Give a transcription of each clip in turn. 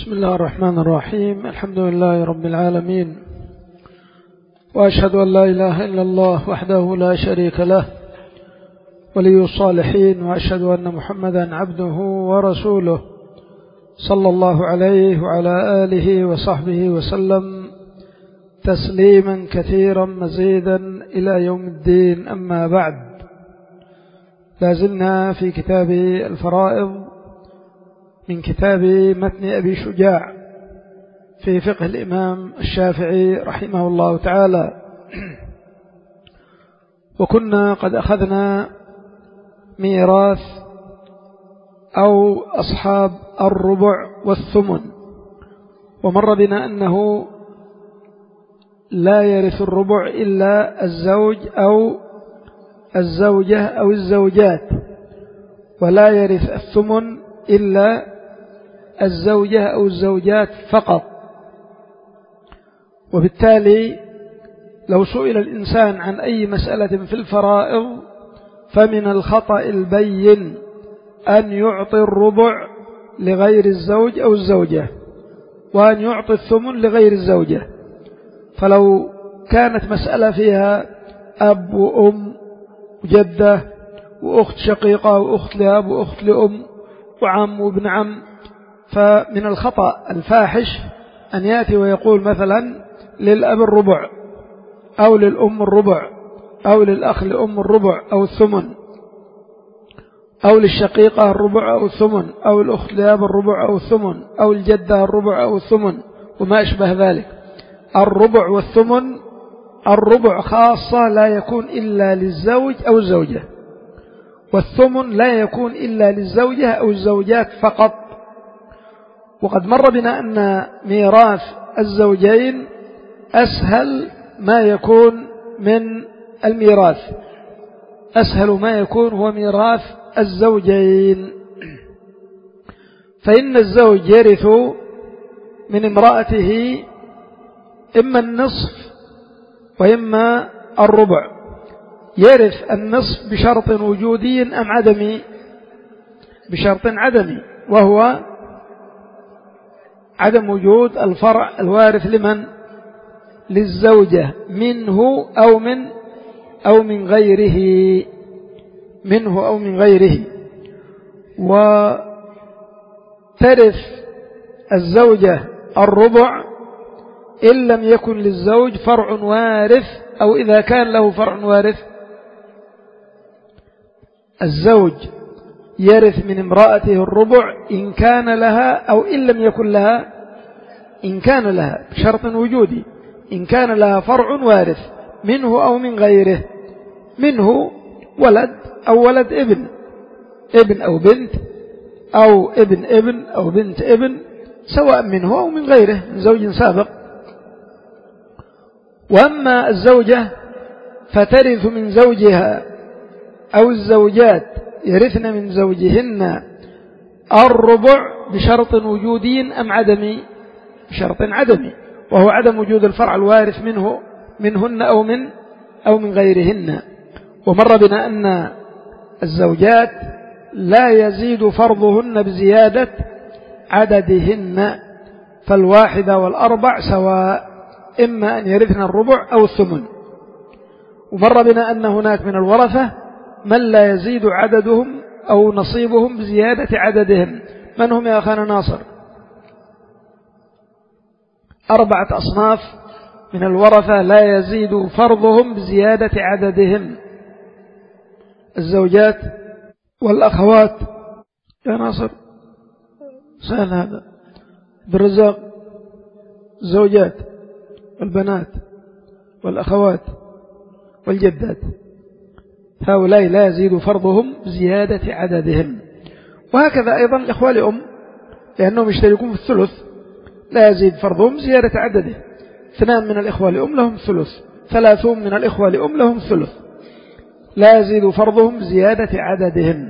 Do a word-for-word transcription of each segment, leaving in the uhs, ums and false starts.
بسم الله الرحمن الرحيم. الحمد لله رب العالمين، وأشهد أن لا إله إلا الله وحده لا شريك له ولي الصالحين، وأشهد أن محمدا عبده ورسوله صلى الله عليه وعلى آله وصحبه وسلم تسليما كثيرا مزيدا إلى يوم الدين. أما بعد، لازلنا في كتاب الفرائض من كتاب متن أبي شجاع في فقه الإمام الشافعي رحمه الله تعالى، وكنا قد أخذنا ميراث أو أصحاب الربع والثمن، ومر بنا أنه لا يرث الربع إلا الزوج أو الزوجة أو الزوجات، ولا يرث الثمن إلا الزوجة أو الزوجات فقط. وبالتالي لو سئل الإنسان عن أي مسألة في الفرائض فمن الخطأ البين أن يعطي الربع لغير الزوج أو الزوجة، وأن يعطي الثمن لغير الزوجة. فلو كانت مسألة فيها أب وأم وجدة وأخت شقيقة وأخت لأب وأخت لأم وعم وابن عم، فمن الخطأ الفاحش أن يأتي ويقول مثلا للأب الربع أو للأم الربع أو للأخ لأم الربع أو الثمن، أو للشقيقة الربع أو الثمن، أو الأخت لأب الربع أو الثمن، أو الجدة الربع أو الثمن وما أشبه ذلك. الربع والثمن، الربع خاصة لا يكون إلا للزوج أو الزوجة، والثمن لا يكون إلا للزوجة أو الزوجات فقط. وقد مر بنا أن ميراث الزوجين أسهل ما يكون من الميراث، أسهل ما يكون هو ميراث الزوجين، فإن الزوج يرث من امرأته إما النصف وإما الربع. يرث النصف بشرط وجودي أم عدمي؟ بشرط عدمي، وهو عدم وجود الفرع الوارث لمن؟ للزوجة منه أو من أو من غيره، منه أو من غيره. وترث الزوجة الربع إن لم يكن للزوج فرع وارث، أو إذا كان له فرع وارث. الزوج يرث من امرأته الربع إن كان لها أو إن لم يكن لها، إن كان لها بشرط وجودي، إن كان لها فرع وارث منه أو من غيره. منه ولد أو ولد ابن، ابن أو بنت، أو ابن ابن أو بنت ابن، سواء منه أو من غيره من زوج سابق. وأما الزوجة فترث من زوجها، أو الزوجات يرثن من زوجهن الربع بشرط وجودي أم عدمي؟ بشرط عدمي، وهو عدم وجود الفرع الوارث منه منهن أو من أو من غيرهن. ومر بنا أن الزوجات لا يزيد فرضهن بزيادة عددهن، فالواحدة والأربع سواء، إما أن يرثن الربع أو الثمن. ومر بنا أن هناك من الورثة من لا يزيد عددهم أو نصيبهم بزيادة عددهم. من هم يا أخانا ناصر؟ أربعة أصناف من الورثة لا يزيد فرضهم بزيادة عددهم: الزوجات والأخوات. يا ناصر سهل هذا. بالرزاق: الزوجات والبنات والأخوات والجدات، هؤلاء لا يزيد فرضهم بزيادة عددهم. وهكذا أيضا الإخوة لأم، لأنهم يشتركون في الثلث، لا يزيد فرضهم زيادة عدده. اثنان من الإخوة لأم لهم ثلث، ثلاثون من الإخوة لأم لهم ثلث، لا يزيد فرضهم زيادة عددهم.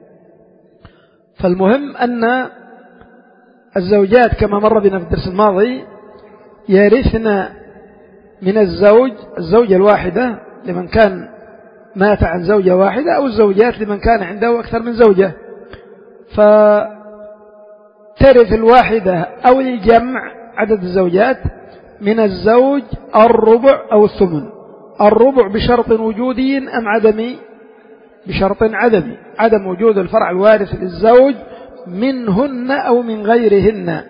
فالمهم أن الزوجات كما مر بنا في الدرس الماضي يرثن من الزوج، الزوجة الواحدة لمن كان مات عن زوجة واحدة، أو الزوجات لمن كان عنده أكثر من زوجة. فترث ترث الواحدة أو الجمع عدد الزوجات من الزوج الربع أو الثمن. الربع بشرط وجودي أم عدمي؟ بشرط عدمي، عدم وجود الفرع الوارث للزوج منهن أو من غيرهن.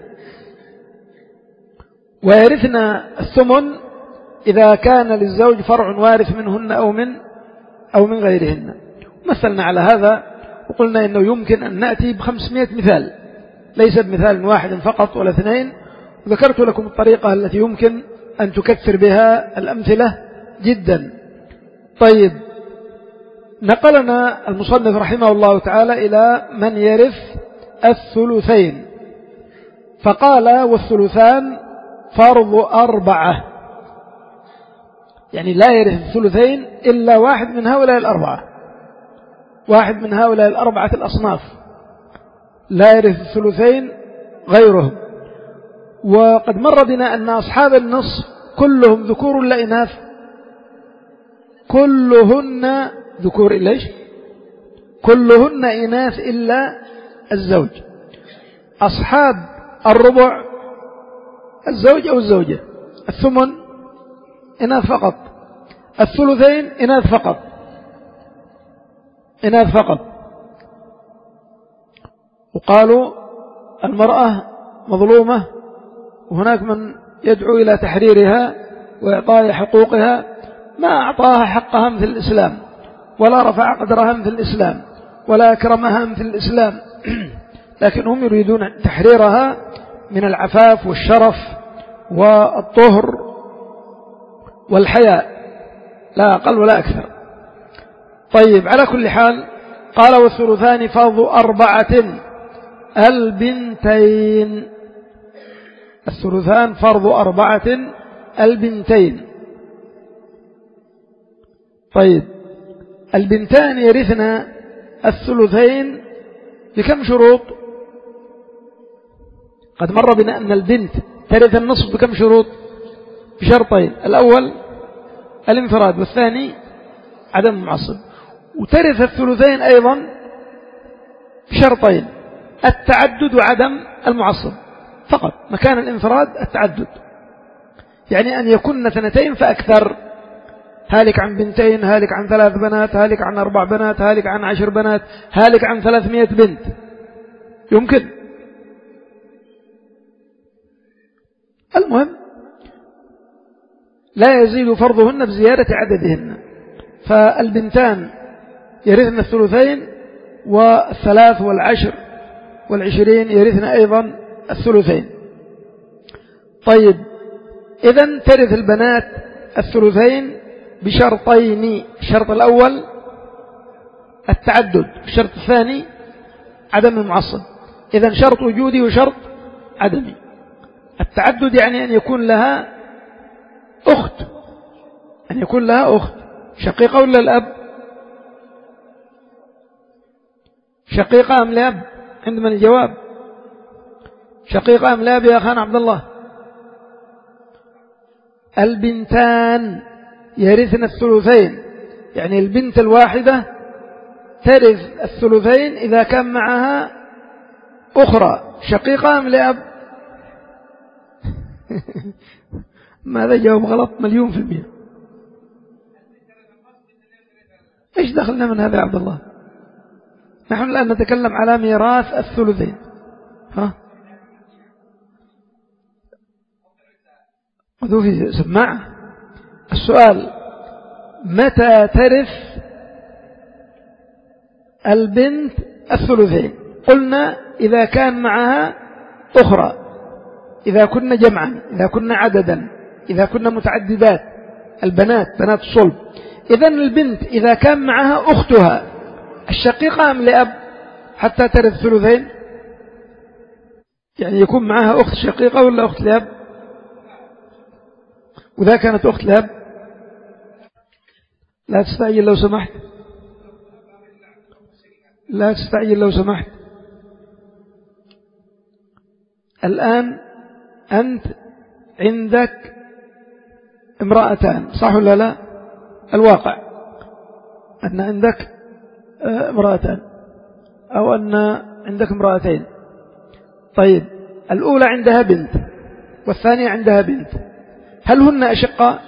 ويرثنا الثمن إذا كان للزوج فرع وارث منهن أو من أو من غيرهن. مثلنا على هذا وقلنا إنه يمكن أن نأتي بخمسمائة مثال، ليس بمثال واحد فقط ولا اثنين. وذكرت لكم الطريقة التي يمكن أن تكثر بها الأمثلة جدا. طيب، نقلنا المصنف رحمه الله تعالى إلى من يرث الثلثين، فقال والثلثان فرض أربعة، يعني لا يرث الثلثين إلا واحد من هؤلاء الأربعة، واحد من هؤلاء الأربعة الأصناف، لا يرث الثلثين غيرهم. وقد مر بنا أن أصحاب النصف كلهم ذكور ولا إناث؟ كلهن ذكور إلا إيش؟ كلهن إناث إلا الزوج. أصحاب الربع الزوج أو الزوجة، الثمن إناث فقط، الثلثين إناث فقط، إناث فقط. وقالوا المرأة مظلومة، وهناك من يدعو إلى تحريرها وإعطاء حقوقها، ما أعطاها حقها مثل الإسلام، ولا رفع قدرها مثل الإسلام، ولا أكرمها مثل الإسلام، لكن هم يريدون تحريرها من العفاف والشرف والطهر والحياء، لا أقل ولا أكثر. طيب، على كل حال قال والثلثان فرض أربعة البنتين، الثلثان فرض أربعة البنتين. طيب، البنتان يرثن الثلثين بكم شروط؟ قد مر بنا أن البنت ترث النصف بكم شروط؟ بشرطين، الأول الانفراد، والثاني عدم المعصب. وترث الثلثين أيضا بشرطين، التعدد وعدم المعصب فقط، مكان الانفراد التعدد، يعني أن يكون اثنتين فأكثر، هالك عن بنتين، هالك عن ثلاث بنات، هالك عن أربع بنات، هالك عن عشر بنات، هالك عن ثلاثمائة بنت، يمكن. المهم لا يزيد فرضهن بزيادة عددهن. فالبنتان يرثن الثلثين، والثلاث والعشر والعشرين يرثن أيضا الثلثين. طيب، إذن ترث البنات الثلثين بشرطين، الشرط الأول التعدد، الشرط الثاني عدم المعصب. إذن شرط وجودي وشرط عدمي. التعدد يعني أن يكون لها أخت، أن يكون لها أخت شقيقة ولا الأب؟ شقيقة أم لأب؟ عندما الجواب شقيقة أم لأب يا أخان عبد الله؟ البنتان يرثن الثلثين، يعني البنت الواحدة ترث الثلثين إذا كان معها أخرى شقيقة أم لأب؟ ماذا جاوب غلط مليون في المئة. إيش دخلنا من هذا يا عبد الله؟ نحن الآن نتكلم على ميراث الثلثين. ها؟ خذوا في سماعة. السؤال: متى ترث البنت الثلثين؟ قلنا إذا كان معها أخرى، إذا كنا جمعا، إذا كنا عددا، إذا كنا متعددات، البنات بنات الصلب. إذن البنت إذا كان معها أختها الشقيقة أم لأب حتى ترث ثلثين؟ يعني يكون معها أخت شقيقة ولا أخت لأب؟ وإذا كانت أخت لأب لا تستعجل لو سمحت، لا تستعجل لو سمحت. الآن أنت عندك امرأتان، صح ولا لا؟ الواقع أن عندك امرأتان، أو أن عندك امرأتين. طيب الأولى عندها بنت والثانية عندها بنت، هل هن أشقاء؟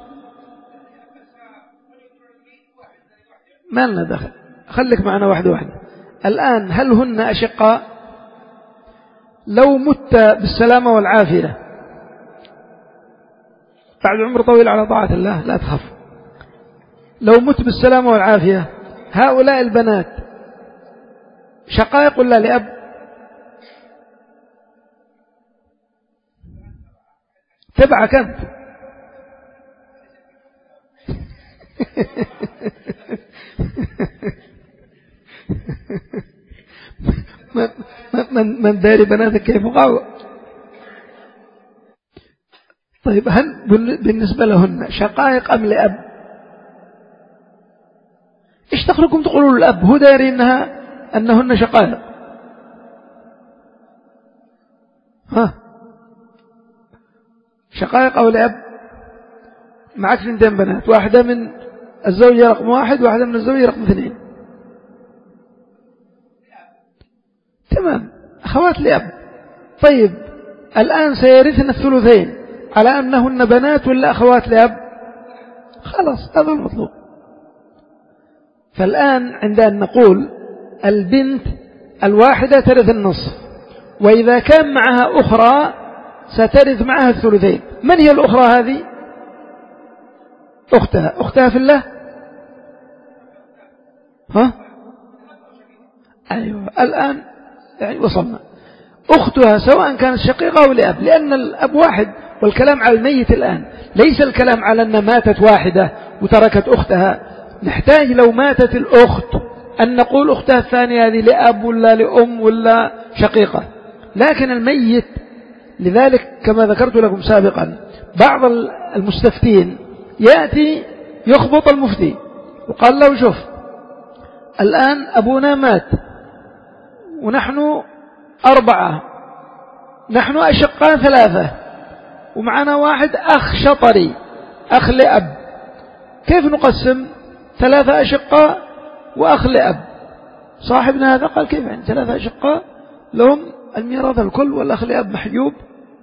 ما لنا دخل، خليك معنا واحدة واحدة. الآن هل هن أشقاء؟ لو مت بالسلامة والعافية بعد عمر طويل على طاعة الله لا تخف، لو مت بالسلامة والعافية هؤلاء البنات شقائق ولا لأب؟ تبعك أنت. من من داري بناتك كيف قاوة. طيب هل بالنسبة لهن شقائق أم لأب؟ إيش تخلكم تقولوا الأب هو داري إنها أنهن شقائق؟ ها شقائق أو لأب؟ معك اثنتين بنات، واحدة من الزوجة رقم واحد واحدة من الزوجة رقم اثنين، تمام، أخوات لأب. طيب الآن سيرثن الثلثين على أنهن بنات ولا أخوات لأب؟ خلاص هذا المطلوب. فالآن عندما نقول البنت الواحدة ترث النصف، وإذا كان معها أخرى سترث معها الثلثين. من هي الأخرى هذه؟ أختها. أختها في الله؟ ها؟ أيوة الآن يعني وصلنا. أختها سواء كانت شقيقة أو لأب، لأن الأب واحد، والكلام على الميت الآن ليس الكلام على أن ماتت واحدة وتركت أختها. نحتاج لو ماتت الأخت أن نقول أختها الثانية هذه لأب ولا لأم ولا شقيقة، لكن الميت. لذلك كما ذكرت لكم سابقا بعض المستفتين يأتي يخبط المفتي وقال له شوف الآن أبونا مات ونحن أربعة، نحن أشقاء ثلاثة ومعنا واحد أخ شطري أخ لأب، كيف نقسم ثلاثة أشقاء وأخ لأب؟ صاحبنا هذا قال كيف يعني ثلاثة أشقاء لهم الميراث الكل والأخ لأب محجوب؟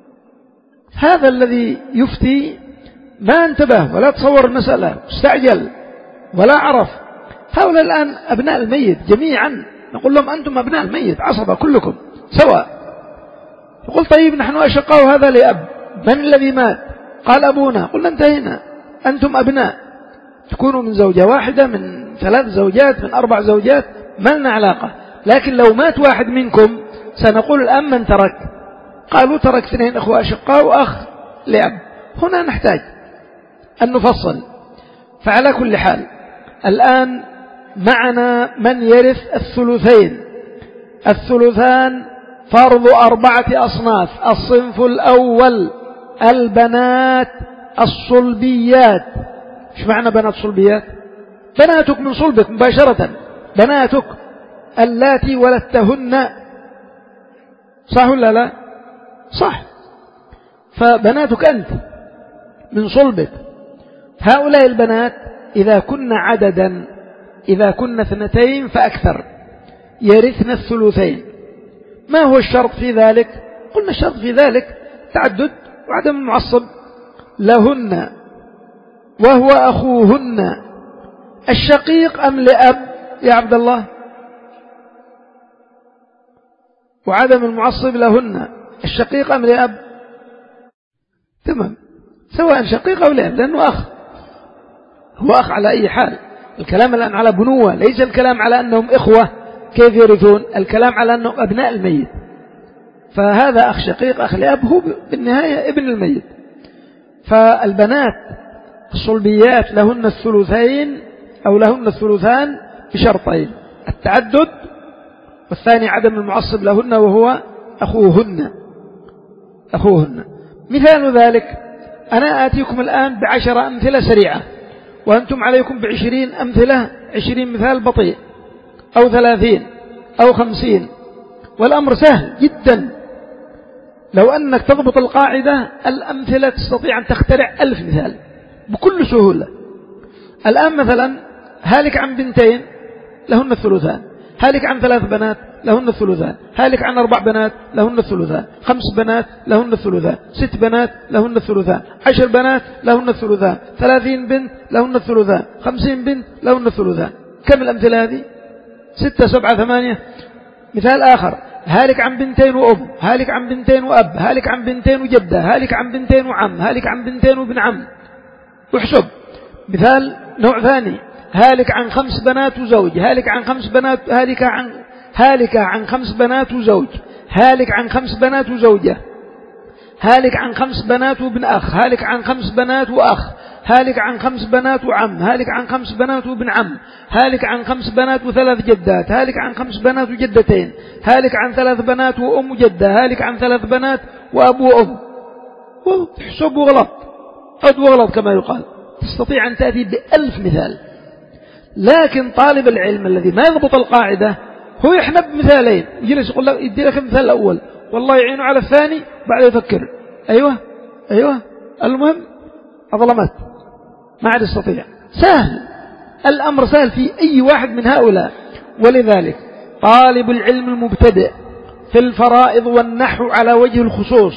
هذا الذي يفتي ما انتبه ولا تصور المسألة، استعجل ولا عرف. هؤلاء الآن أبناء الميت جميعا، نقول لهم أنتم أبناء الميت عصبة كلكم سواء. يقول طيب نحن أشقاء وهذا لأب، من الذي مات؟ قال أبونا. قلنا انتهينا، أنتم أبناء، تكونوا من زوجة واحدة من ثلاث زوجات من أربع زوجات ما لنا علاقة. لكن لو مات واحد منكم سنقول الآن من ترك؟ قالوا ترك اثنين أخوة أشقاء وأخ لأب. هنا نحتاج أن نفصل. فعلى كل حال الآن معنا من يرث الثلثين. الثلثان فرض أربعة أصناف. الصنف الأول البنات الصلبيات. ايش معنى بنات صلبيات؟ بناتك من صلبك مباشرة، بناتك اللاتي ولدتهن، صح ولا لا؟ صح. فبناتك أنت من صلبك. هؤلاء البنات إذا كن عددا، إذا كن اثنتين فأكثر يرثن الثلثين. ما هو الشرط في ذلك؟ قلنا الشرط في ذلك تعدد وعدم المعصب. لهن وهو أخوهن الشقيق أم لأب يا عبد الله؟ وعدم المعصب لهن الشقيق أم لأب؟ تمام، سواء شقيق أو لأب، لأنه أخ، هو أخ على أي حال. الكلام الآن على بنوة، ليس الكلام على أنهم إخوة كيف يرثون، الكلام على أنهم أبناء الميت. فهذا أخ شقيق أخ لأب هو بالنهاية ابن الميت. فالبنات الصلبيات لهن الثلثين أو لهن الثلثان بشرطين: التعدد، والثاني عدم المعصب لهن وهو أخوهن. أخوهن مثال ذلك، أنا آتيكم الآن بعشر أمثلة سريعة وأنتم عليكم بعشرين أمثلة، عشرين مثال بطيء أو ثلاثين أو خمسين، والأمر سهل جدا. لو أنك تضبط القاعدة الأمثلة تستطيع أن تخترع ألف مثال بكل سهولة. الآن مثلا هالك عن بنتين لهن الثلثان، هالك عن ثلاث بنات لهن الثلثان. هالك عن أربع بنات لهن الثلثان. خمس بنات لهن الثلثان. ست بنات لهن الثلثان. عشر بنات لهن الثلثان. ثلاثين بنت لهن الثلثان. خمسين بنت لهن الثلثان. كم الأمثلة هذه؟ ستة سبعة ثمانية. مثال آخر: هالك عن بنتين وأم، هالك عن بنتين وأب، هالك عن بنتين وجدة، هالك عن بنتين وعم، هالك عن بنتين وابن عم. احسب. مثال نوع ثاني: هالك عن خمس بنات وزوج، هالك عن خمس بنات، هالك عن هالك عن خمس بنات وزوج، هالك عن خمس بنات وزوجة، هالك عن خمس بنات وابن أخ، هالك عن خمس بنات وأخ، هالك عن خمس بنات وعم، هالك عن خمس بنات وابن عم، هالك عن خمس بنات وثلاث جدات، هالك عن خمس بنات وجدتين، هالك عن ثلاث بنات وأم وجدة، هالك عن ثلاث بنات وأب وأم. وحسب وغلط، عد وغلط كما يقال. تستطيع أن تأتي بألف مثال. لكن طالب العلم الذي ما يضبط القاعدة هو يحنب مثالين، يجلس يقول لك يدي لك المثال الأول والله يعينه على الثاني، بعد يفكر أيوة أيوة المهم أظلمت، ما عاد يستطيع. سهل الأمر، سهل في أي واحد من هؤلاء. ولذلك طالب العلم المبتدئ في الفرائض والنحو على وجه الخصوص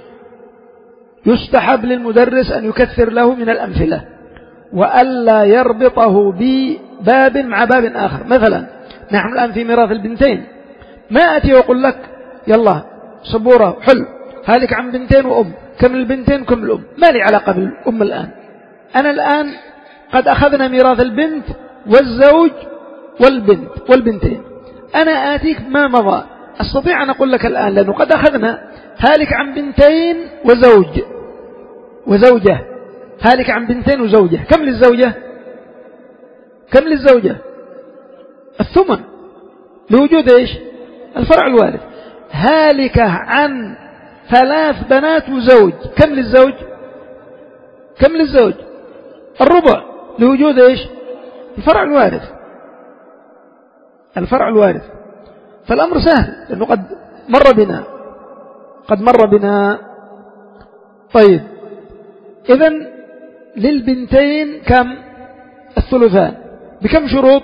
يستحب للمدرس أن يكثر له من الأمثلة، وألا يربطه بباب مع باب آخر. مثلا نحن الآن في ميراث البنتين، ما أتي وأقول لك يلا صبورة حل، هالك عن بنتين وأم، كم البنتين كم الأم، ما لي علاقة بالأم الآن. أنا الآن قد أخذنا ميراث البنت والزوج والبنت والبنتين، أنا آتيك ما مضى. أستطيع أن أقول لك الآن لأنه قد أخذنا هالك عن بنتين وزوج وزوجة، هالك عن بنتين وزوجة، كم للزوجة؟ كم للزوجة؟ الثمن لوجود إيش؟ الفرع الوارث. هالك عن ثلاث بنات وزوج، كم للزوج؟ كم للزوج؟ الربع لوجود إيش؟ الفرع الوارث. الفرع الوارث. فالأمر سهل لأنه قد مر بنا قد مر بنا طيب إذن للبنتين كم؟ الثلثان. بكم شروط؟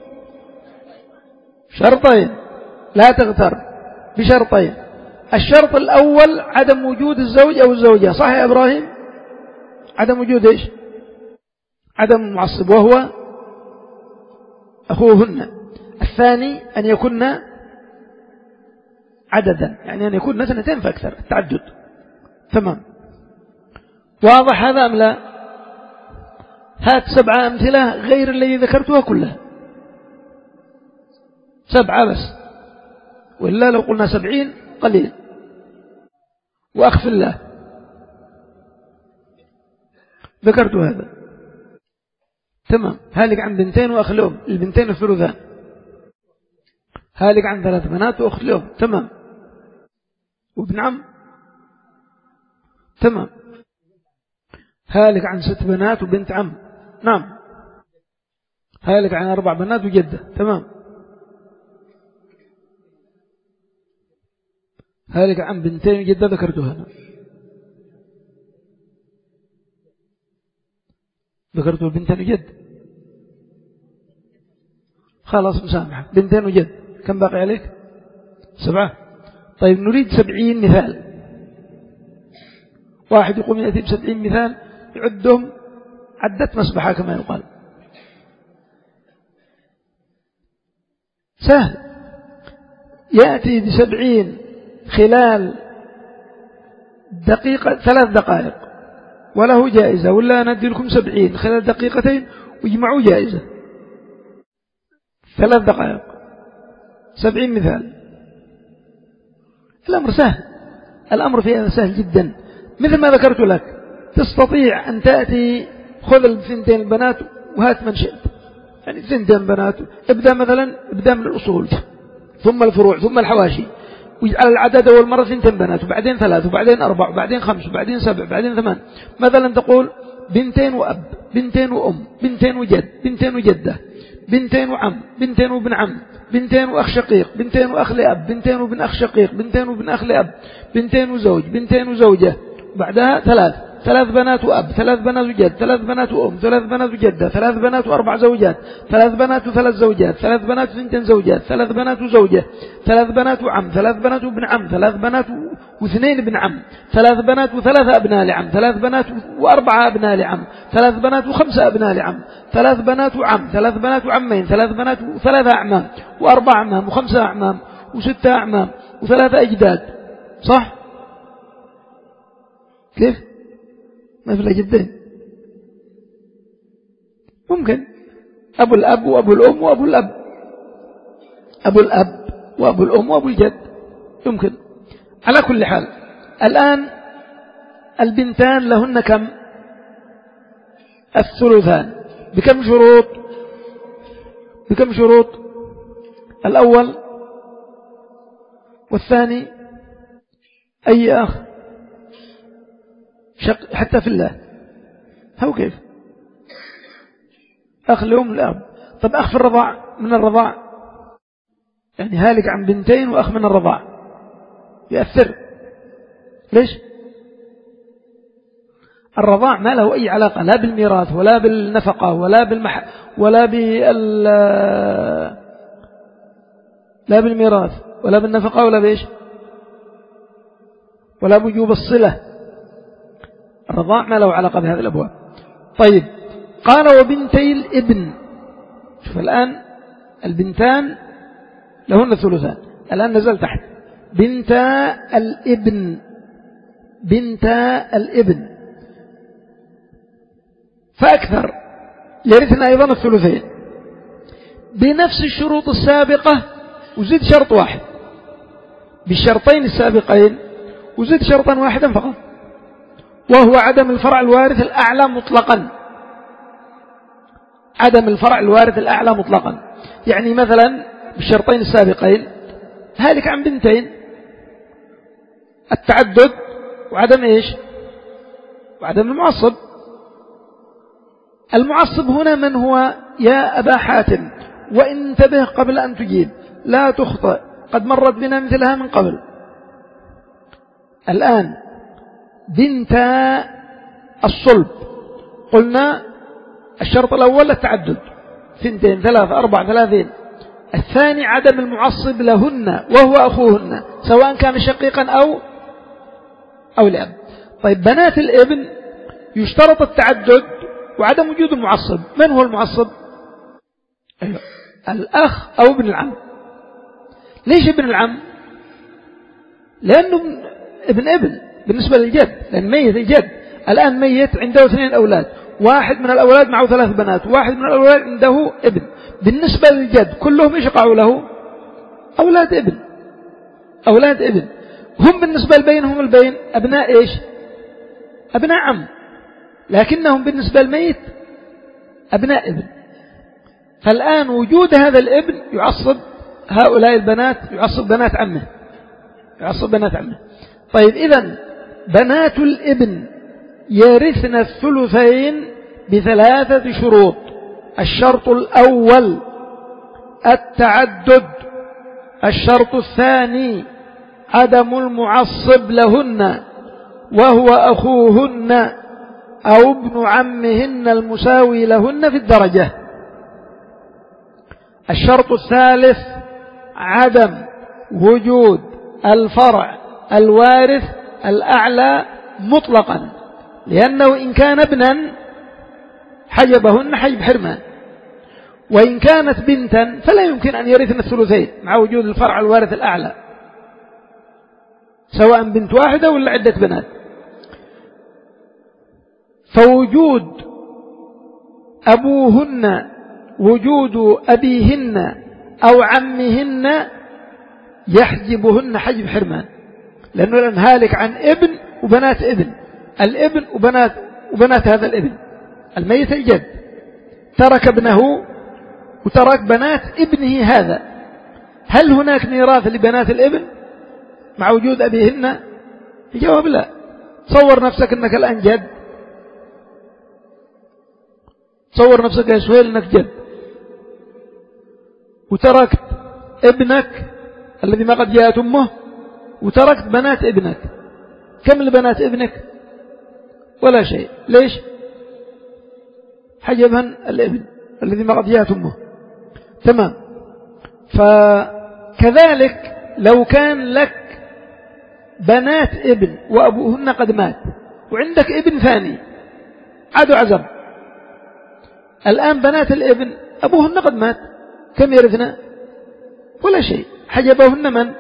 شرطين، لا تغتر، بشرطين. الشرط الأول عدم وجود الزوج أو الزوجة، صح يا إبراهيم؟ عدم وجود إيش؟ عدم المعصب وهو أخوهن. الثاني أن يكون عددا، يعني أن يكون اثنتين فأكثر، التعدد. تمام، واضح هذا أم لا؟ هات سبعة أمثلة غير الذي ذكرتها كلها، سبعة بس، وإلا لو قلنا سبعين قليل. وأخف الله ذكرت هذا. تمام. هالك عن بنتين وأخ لهم، البنتين الثلثان. هالك عن ثلاث بنات وأخت لهم، تمام. وابن عم، تمام. هالك عن ست بنات وبنت عم، نعم. هالك عن أربع بنات وجدة، تمام. هالك عن بنتين وجدة ذكرتها أنا، ذكرته بنتين وجد، خلاص مسامحة. بنتين وجد، كم باقي عليك؟ سبعة. طيب نريد سبعين مثال. واحد يقوم يأتي بسبعين مثال يعدهم عدت مسبحة كما يقال. سهل، يأتي بسبعين خلال دقيقة ثلاث دقائق وله جائزة، ولا ندي لكم سبعين خلال دقيقتين ويجمعوا جائزة. ثلاث دقائق سبعين مثال. الأمر سهل، الأمر فيها سهل جدا. مثل ما ذكرت لك، تستطيع أن تأتي خذ الثنتين البنات وهات من شئت، يعني ثنتين بنات، ابدأ مثلا ابدأ من الأصول ثم الفروع ثم الحواشي، ويجعل العدد أول مرة ثنتين بنات وبعدين ثلاث وبعدين أربع وبعدين خمس وبعدين سبع وبعدين ثمان. مثلا تقول بنتين وأب، بنتين وأم، بنتين وجد، بنتين وجدة، بنتين وعم، بنتين وابن عم، بنتين وأخ شقيق، بنتين وأخ لأب، بنتين وابن أخ شقيق، بنتين وابن أخ لأب، بنتين وزوج، بنتين وزوجة، بعدها ثلاث ثلاث بنات وأب، ثلاث بنات وجد، ثلاث بنات وأم، ثلاث بنات وجدة، ثلاث بنات وأربع زوجات، ثلاث بنات وثلاث زوجات، ثلاث بنات وثنتين زوجات، ثلاث بنات وزوجة، ثلاث بنات وعم، ثلاث بنات وابن عم، ثلاث بنات واثنين ابن عم، ثلاث بنات وثلاثة أبناء لعم، ثلاث بنات وأربعة أبناء لعم، ثلاث بنات وخمسة أبناء لعم، ثلاث بنات وعم، ثلاث بنات وعمين، ثلاث بنات وثلاثة أعمام، وأربع أعمام، وخمسة أعمام، وستة أعمام، وثلاثة أجداد. صح؟ كيف؟ ما في إلا جدين. ممكن أبو الأب وأبو الأم وأبو الأب، أبو الأب وأبو الأم وأبو الجد، يمكن. على كل حال الآن البنتان لهن كم؟ الثلثان. بكم شروط؟ بكم شروط؟ الأول والثاني أي أخ شق حتى في الله، هو كيف؟ أخ لأم الأب. طب أخ في الرضاع، من الرضاع يعني هالك عن بنتين وأخ من الرضاع يأثر. ليش؟ الرضاع ما له أي علاقة لا بالميراث ولا بالنفقة ولا بالمح ولا بال لا بالميراث ولا بالنفقة ولا بإيش ولا بوجوب الصلة. الرضاع ما له علاقة بهذه الأبواب. طيب قال وبنتي الابن. شوف الآن البنتان لهن الثلثان. الآن نزل تحت بنتا الابن، بنتا الابن فأكثر يرثنا أيضا الثلثين بنفس الشروط السابقة، وزد شرط واحد بالشرطين السابقين، وزد شرطا واحدا فقط، وهو عدم الفرع الوارث الأعلى مطلقا. عدم الفرع الوارث الأعلى مطلقا، يعني مثلا بالشرطين السابقين هالك عن بنتين، التعدد وعدم إيش وعدم المعصب. المعصب هنا من هو؟ يا أبا حاتم، وانتبه قبل أن تجيب لا تخطئ، قد مرت بنا مثلها من قبل. الآن بنتا الصلب قلنا الشرط الأول التعدد، ثنتين ثلاثة أربع ثلاثين. الثاني عدم المعصب لهن وهو أخوهن سواء كان شقيقا أو أو لأب. طيب بنات الابن يشترط التعدد وعدم وجود المعصب. من هو المعصب؟ أيوة. الأخ أو ابن العم. ليش ابن العم؟ لأنه ابن ابن بالنسبة للجد، لأن ميت الجد الآن ميت عنده اثنين أولاد، واحد من الأولاد معه ثلاث بنات، واحد من الأولاد عنده ابن. بالنسبة للجد كلهم يشقعوا له أولاد ابن، أولاد ابن. هم بالنسبة لبينهم البين أبناء إيش؟ أبناء عم، لكنهم بالنسبة للميت أبناء ابن. فالآن وجود هذا الابن يعصب هؤلاء البنات، يعصب بنات عمه، يعصب بنات عمه. طيب إذن بنات الابن يرثن الثلثين بثلاثة شروط. الشرط الأول التعدد، الشرط الثاني عدم المعصب لهن وهو أخوهن أو ابن عمهن المساوي لهن في الدرجة. الشرط الثالث عدم وجود الفرع الوارث الأعلى مطلقا، لأنه إن كان ابنا حجبهن حجب حرمان، وإن كانت بنتا فلا يمكن أن يرثن الثلثين مع وجود الفرع الوارث الأعلى، سواء بنت واحدة ولا عدة بنات. فوجود أبوهن، وجود أبيهن أو عمهن يحجبهن حجب حرمان، لأنه الآن هالك عن ابن وبنات ابن، الابن وبنات وبنات هذا الابن. الميت الجد ترك ابنه وترك بنات ابنه هذا، هل هناك ميراث لبنات الابن مع وجود أبيهن؟ الجواب لا. تصور نفسك أنك الآن جد، تصور نفسك يا سهيل أنك جد وتركت ابنك الذي ما قد جاءت أمه وتركت بنات ابنك. كم لبنات ابنك؟ ولا شيء. ليش؟ حجبها الابن الذي ما قد جاءت أمه. تمام. فكذلك لو كان لك بنات ابن وأبوهن قد مات وعندك ابن ثاني عادوا عزب، الآن بنات الابن أبوهن قد مات، كم يرثنا؟ ولا شيء. حجبهن من؟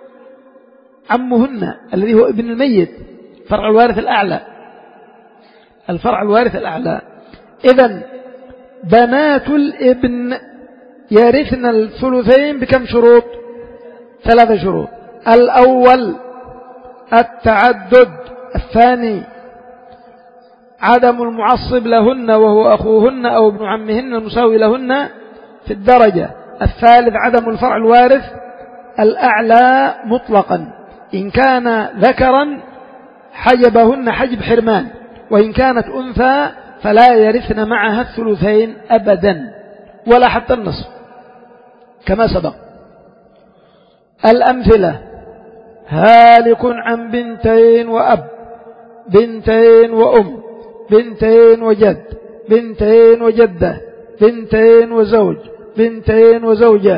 عمهن الذي هو ابن الميت، فرع الوارث الأعلى، الفرع الوارث الأعلى. إذن بنات الابن يرثن الثلثين بكم شروط؟ ثلاثة شروط. الأول التعدد، الثاني عدم المعصب لهن وهو أخوهن أو ابن عمهن المساوي لهن في الدرجة، الثالث عدم الفرع الوارث الأعلى مطلقا، إن كان ذكرا حجبهن حجب حرمان، وإن كانت أنثى فلا يرثن معها الثلثين أبدا ولا حتى النصف كما سبق. الأمثلة: هالك عن بنتين وأب، بنتين وأم، بنتين وجد، بنتين وجدة، بنتين وزوج، بنتين وزوجة،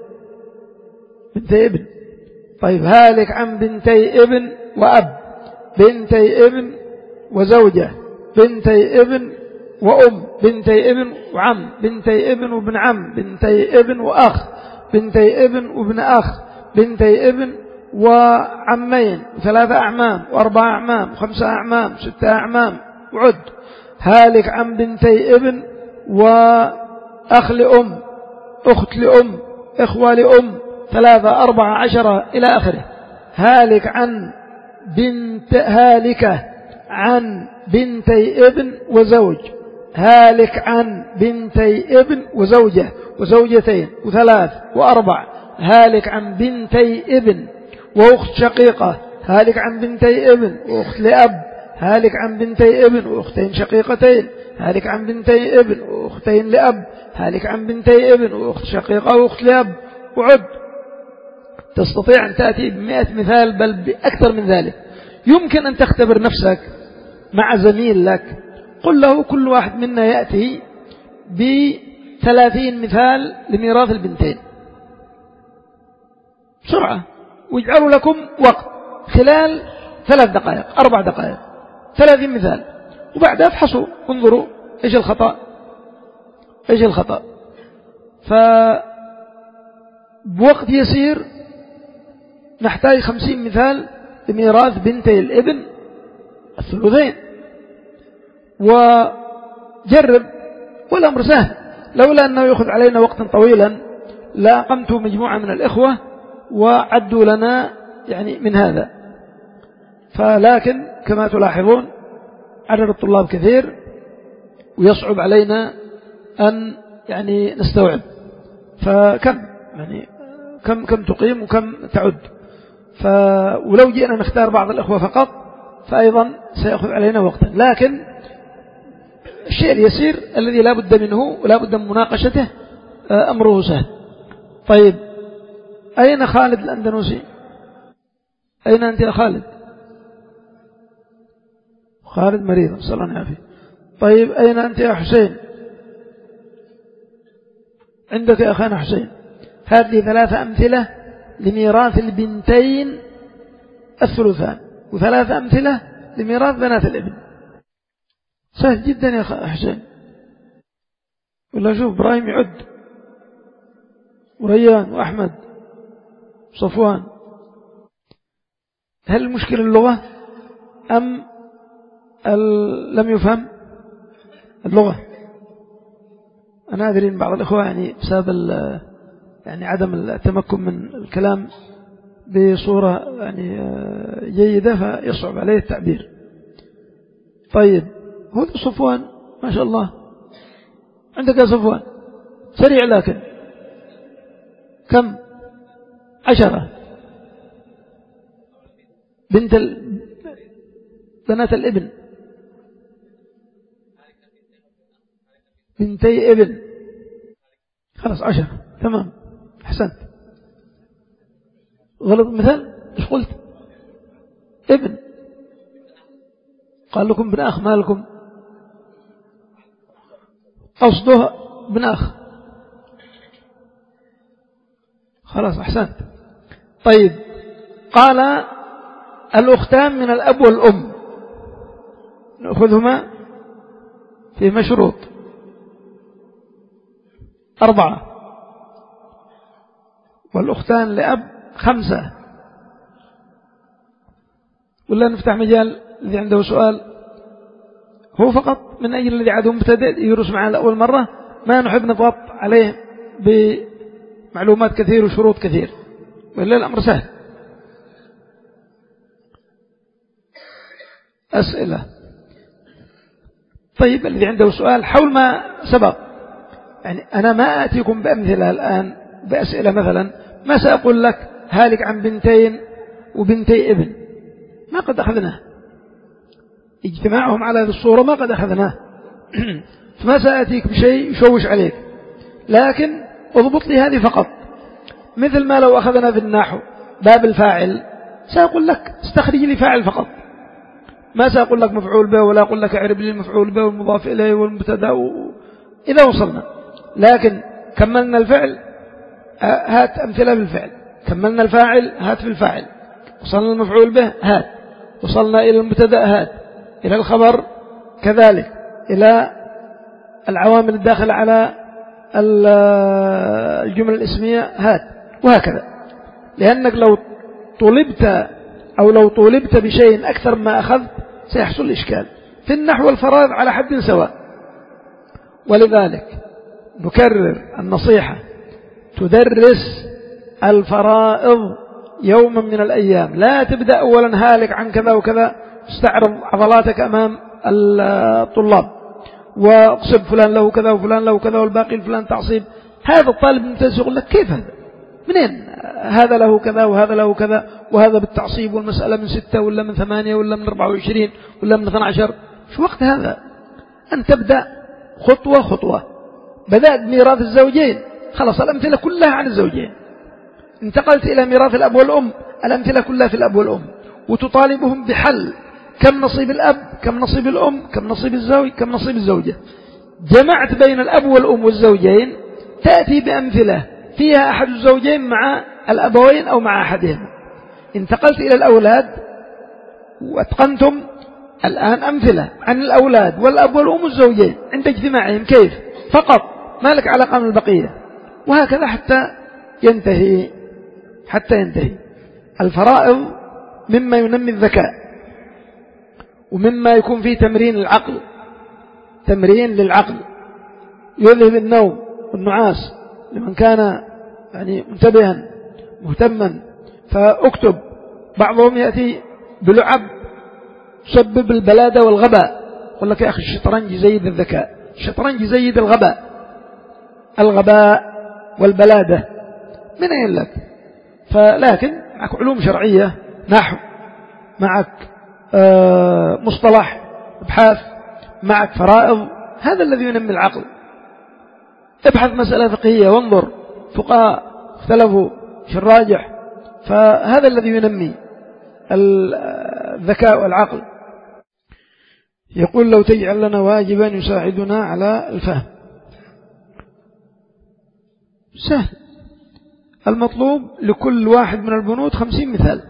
بنتي ابن. طيب هالك عن بنتي ابن وأب، بنتي ابن وزوجة، بنتي ابن وأم، بنتي ابن وعم، بنتي ابن وابن عم، بنتي ابن وأخ، بنتي ابن وابن أخ، بنتي ابن وعمين، ثلاثة أعمام وأربعة أعمام وخمسة أعمام ستة أعمام وعد. هالك عن بنتي ابن وأخ لأم، أخت لأم، إخوة لأم، ثلاثة أربعة عشرة إلى آخره. هالك عن بنت هالكة عن بنتي ابن وزوج، هالك عن بنتي ابن وزوجة وزوجتين وثلاث وأربع، هالك عن بنتي ابن وأخت شقيقة، هالك عن بنتي ابن وأخت لأب، هالك عن بنتي ابن وأختين شقيقتين، هالك عن بنتي ابن وأختين لأب، هالك عن بنتي ابن وأخت شقيقة وأخت لأب وعد. تستطيع أن تأتي بمئة مثال بل بأكثر من ذلك. يمكن أن تختبر نفسك مع زميل لك، قل له كل واحد منا يأتي بثلاثين مثال لميراث البنتين بسرعة، واجعلوا لكم وقت خلال ثلاث دقائق أربع دقائق ثلاثين مثال، وبعدها افحصوا انظروا إيش الخطأ إيش الخطأ. فبوقت يسير نحتاج خمسين مثال لميراث بنتي الابن الثلثين، وجرب والأمر سهل. لولا أنه يأخذ علينا وقتا طويلا لأقمت مجموعة من الإخوة وعدوا لنا يعني من هذا، فلكن كما تلاحظون عدد الطلاب كثير ويصعب علينا أن يعني نستوعب. فكم يعني كم كم تقيم وكم تعد، فولو جئنا نختار بعض الإخوة فقط فأيضا سيأخذ علينا وقتا، لكن الشيء اليسير الذي لا بد منه ولا بد من مناقشته أمره سهل. طيب أين خالد الأندونيسي؟ أين أنت يا خالد؟ خالد مريض نسأل الله العافية. طيب أين أنت يا حسين؟ عندك يا أخانا حسين. هذه ثلاثة أمثلة لميراث البنتين الثلثان، وثلاثة أمثلة لميراث بنات الابن. سهل جدا يا حسين. ولا شوف إبراهيم يعد، وريان وأحمد وصفوان. هل المشكلة اللغة أم لم يفهم اللغة؟ أنا أدري أن بعض الأخوة يعني بسبب يعني عدم التمكن من الكلام بصورة يعني جيدة فيصعب عليه التعبير. طيب هو صفوان ما شاء الله، عندك يا صفوان سريع، لكن كم؟ عشرة. بنت ال... بنات الابن، بنتي ابن، خلاص عشرة. تمام أحسنت. غلط مثال، إيش قلت؟ ابن قال لكم ابن أخ، ما لكم؟ قصده ابن أخ. خلاص أحسنت. طيب قال الأختان من الأب والأم نأخذهما في مشروط أربعة، والأختان لأب خمسة. ولا نفتح مجال الذي عنده سؤال هو فقط من أجل الذي عاده مبتدئ يدرس معنا لأول مرة، ما نحب نضغط عليه بمعلومات كثير وشروط كثير، وإلا الأمر سهل. أسئلة. طيب الذي عنده سؤال حول ما سبق، يعني أنا ما آتيكم بأمثلة الآن بأسئلة، مثلا ما سأقول لك هالك عن بنتين وبنتي ابن، ما قد أخذناه اجتماعهم على هذه الصورة، ما قد أخذناه فما سأتيك بشيء يشوش عليك، لكن اضبط لي هذه فقط. مثل ما لو أخذنا في النحو باب الفاعل سأقول لك استخرج لي فاعل فقط، ما سأقول لك مفعول به، ولا أقول لك اعرب لي المفعول به والمضاف إليه والمبتدا إذا وصلنا. لكن كملنا الفعل هات أمثلة بالفعل، كملنا الفاعل هات في الفاعل، وصلنا المفعول به هات، وصلنا إلى المبتدا هات، إلى الخبر كذلك، إلى العوامل الداخلة على الجمل الاسمية هات، وهكذا. لأنك لو طلبت أو لو طولبت بشيء أكثر ما أخذت سيحصل إشكال. في النحو والفرائض على حد سواء، ولذلك نكرر النصيحة، تدرس الفرائض يوما من الأيام، لا تبدأ أولا هالك عن كذا وكذا تستعرض عضلاتك أمام الطلاب واقصب فلان له كذا وفلان له كذا والباقي الفلان تعصيب. هذا الطالب الممتاز يقول لك كيف هذا، منين هذا له كذا وهذا له كذا وهذا بالتعصيب، والمسألة من ستة ولا من ثمانية ولا من أربعة وعشرين ولا من اثنى عشر. شو وقت هذا؟ أن تبدأ خطوة خطوة. بدأت ميراث الزوجين، خلاص الأمثلة كلها عن الزوجين. انتقلت إلى ميراث الأب والأم، الأمثلة كلها في الأب والأم، وتطالبهم بحل كم نصيب الأب، كم نصيب الأم، كم نصيب الزوج، كم نصيب الزوجة. جمعت بين الأب والأم والزوجين، تأتي بأمثلة فيها أحد الزوجين مع الأبوين أو مع أحدهم. انتقلت إلى الأولاد واتقنتم الآن أمثلة عن الأولاد والأب والأم والزوجين عند اجتماعهم كيف فقط، ما لك علاقة من البقية، وهكذا حتى ينتهي حتى ينتهي. الفرائض مما ينمي الذكاء، ومما يكون فيه تمرين العقل، تمرين للعقل، يذهب النوم والنعاس لمن كان يعني منتبها مهتما. فاكتب. بعضهم يأتي بلعب تسبب البلادة والغباء، يقول لك يا أخي الشطرنج يزيد الذكاء، الشطرنج يزيد الغباء، الغباء والبلادة من أين لك؟ فلكن معك علوم شرعية، نحو، معك آه مصطلح، ابحاث، معك فرائض، هذا الذي ينمي العقل. ابحث مسألة فقهية وانظر فقهاء اختلفوا في الراجح، فهذا الذي ينمي الذكاء والعقل. يقول لو تجعل لنا واجبا يساعدنا على الفهم. سهل، المطلوب لكل واحد من البنود خمسين مثال،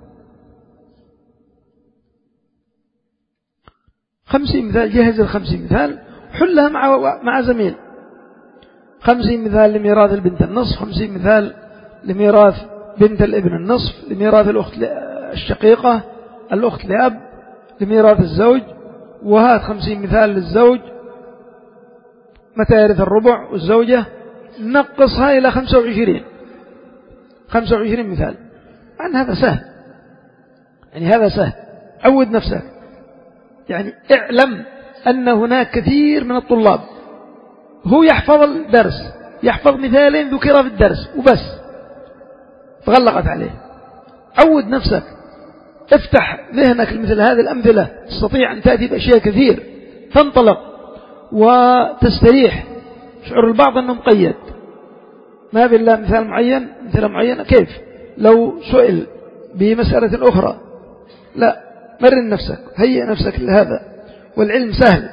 خمسين مثال، جهز الخمسين مثال حلها مع مع زميل. خمسين مثال لميراث البنت النصف، خمسين مثال لميراث بنت الابن النصف، لميراث الأخت الشقيقة، الأخت لأب، لميراث الزوج، وهات خمسين مثال للزوج متى يرث الربع، والزوجة نقصها إلى خمسة وعشرين، خمسة وعشرين مثال. عن هذا سهل، يعني هذا سهل. عود نفسك، يعني اعلم أن هناك كثير من الطلاب هو يحفظ الدرس، يحفظ مثالين ذكر في الدرس وبس، تغلقت عليه. عود نفسك، افتح ذهنك لمثل هذه الأمثلة، تستطيع أن تأتي بأشياء كثير، تنطلق وتستريح. شعر البعض أنه مقيد، ما بالله مثال معين، مثال معين كيف؟ لو سئل بمسألة أخرى لا، مرن نفسك، هيئ نفسك لهذا، والعلم سهل.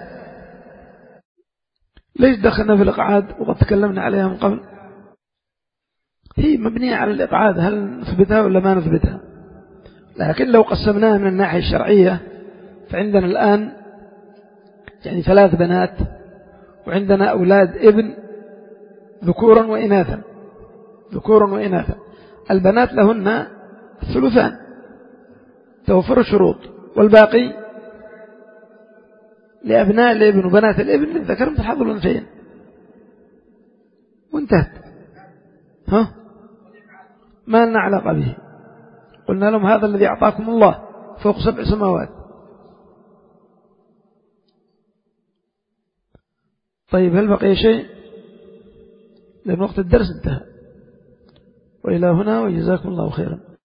ليش دخلنا في الإقعاد وقد تكلمنا عليها من قبل؟ هي مبنية على الإقعاد، هل نثبتها ولا ما نثبتها؟ لكن لو قسمناها من الناحية الشرعية فعندنا الآن يعني ثلاث بنات، وعندنا أولاد ابن ذكورا وإناثا، ذكورا وإناثا. البنات لهن الثلثان توفر الشروط، والباقي لأبناء الابن وبنات الابن للذكر مثل حظ الأنثيين، وانتهت. ها ما لنا علاقة به. قلنا لهم هذا الذي أعطاكم الله فوق سبع سماوات. طيب هل بقي شيء؟ لأن وقت الدرس انتهى. وإلى هنا وجزاكم الله خيرا.